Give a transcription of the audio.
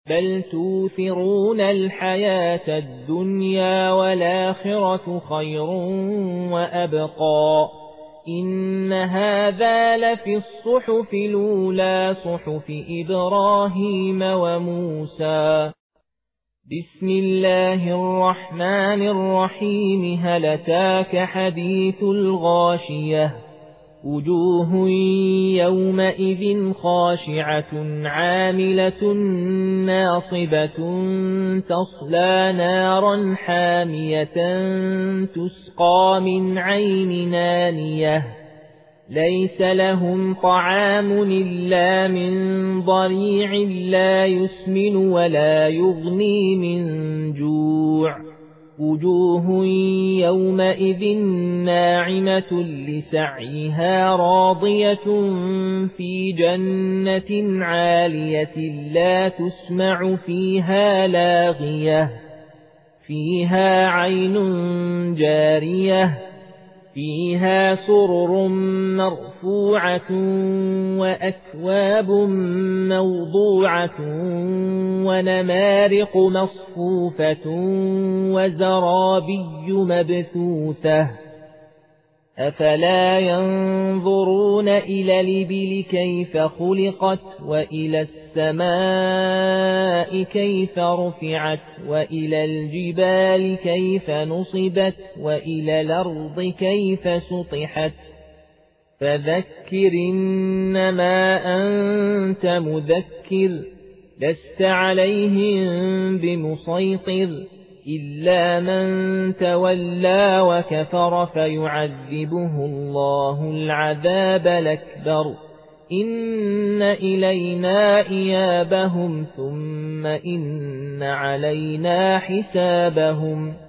بل توثرون الحياة الدنيا والآخرة خير وأبقى إن هذا لفي الصحف الأولى صحف إبراهيم وموسى. بسم الله الرحمن الرحيم هل أتاك حديث الغاشية وجوه يومئذ خاشعة عاملة ناصبة تصلى نارا حامية تسقى من عين نانية ليس لهم طعام إلا من ضريع لا يسمن ولا يغني من جوع وجوه يومئذ ناعمة لسعيها راضية في جنة عالية لا تسمع فيها لاغية فيها عين جارية فيها سرر مرفوعة وأكواب موضوعة ونمارق مصفوفة وزرابي مبثوثة أفلا ينظرون إلى الإبل كيف خلقت وإلى السماء كيف رفعت وإلى الجبال كيف نصبت وإلى الأرض كيف سطحت فذكر إنما أنت مذكر لست عليهم بمسيطر إلا من تولى وكفر فيعذبه الله العذاب الأكبر إن إلينا إيابهم ثم إن علينا حسابهم